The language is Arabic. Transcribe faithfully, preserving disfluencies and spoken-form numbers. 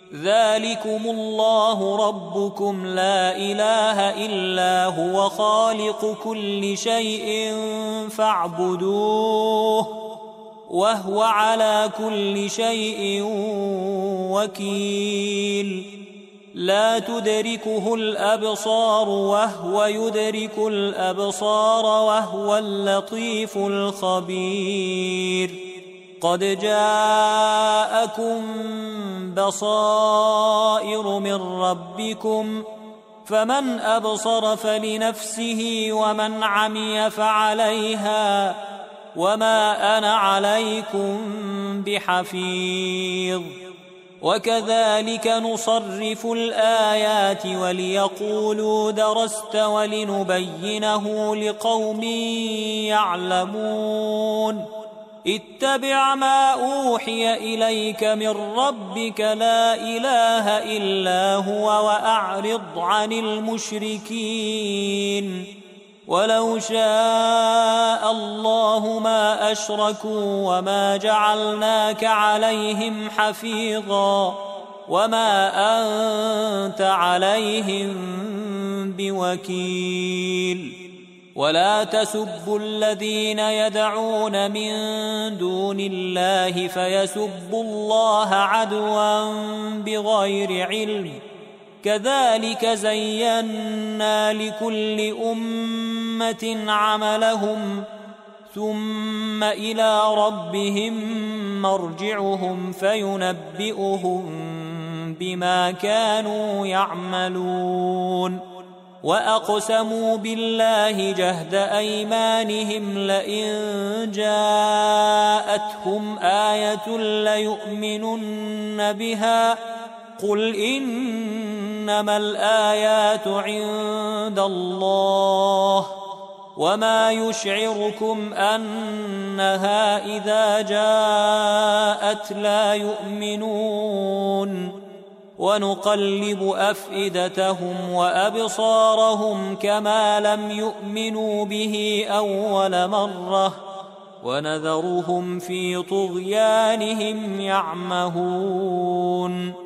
ذلكم الله ربكم لا إله إلا هو خالق كل شيء فاعبدوه وهو على كل شيء وكيل لا تدركه الأبصار وهو يدرك الأبصار وهو اللطيف الخبير قد جاءكم بصائر من ربكم فمن أبصر فلنفسه ومن عمي فعليها وما أنا عليكم بحفيظ وكذلك نصرف الآيات وليقولوا درست ولنبينه لقوم يعلمون اتبع ما أوحي إليك من ربك لا إله إلا هو وأعرض عن المشركين ولو شاء الله ما أشركوا وما جعلناك عليهم حفيظا وما أنت عليهم بوكيل ولا تسبوا الذين يدعون من دون الله فيسبوا الله عدوا بغير علم كذلك زينا لكل أمة عملهم ثم إلى ربهم مرجعهم فينبئهم بما كانوا يعملون وأقسموا بالله جهد أيمانهم لئن جاءتهم آية ليؤمنن بها قل إنما الآيات عند الله وما يشعركم أنها إذا جاءت لا يؤمنون ونقلب أفئدتهم وأبصارهم كما لم يؤمنوا به أول مرة ونذرهم في طغيانهم يعمهون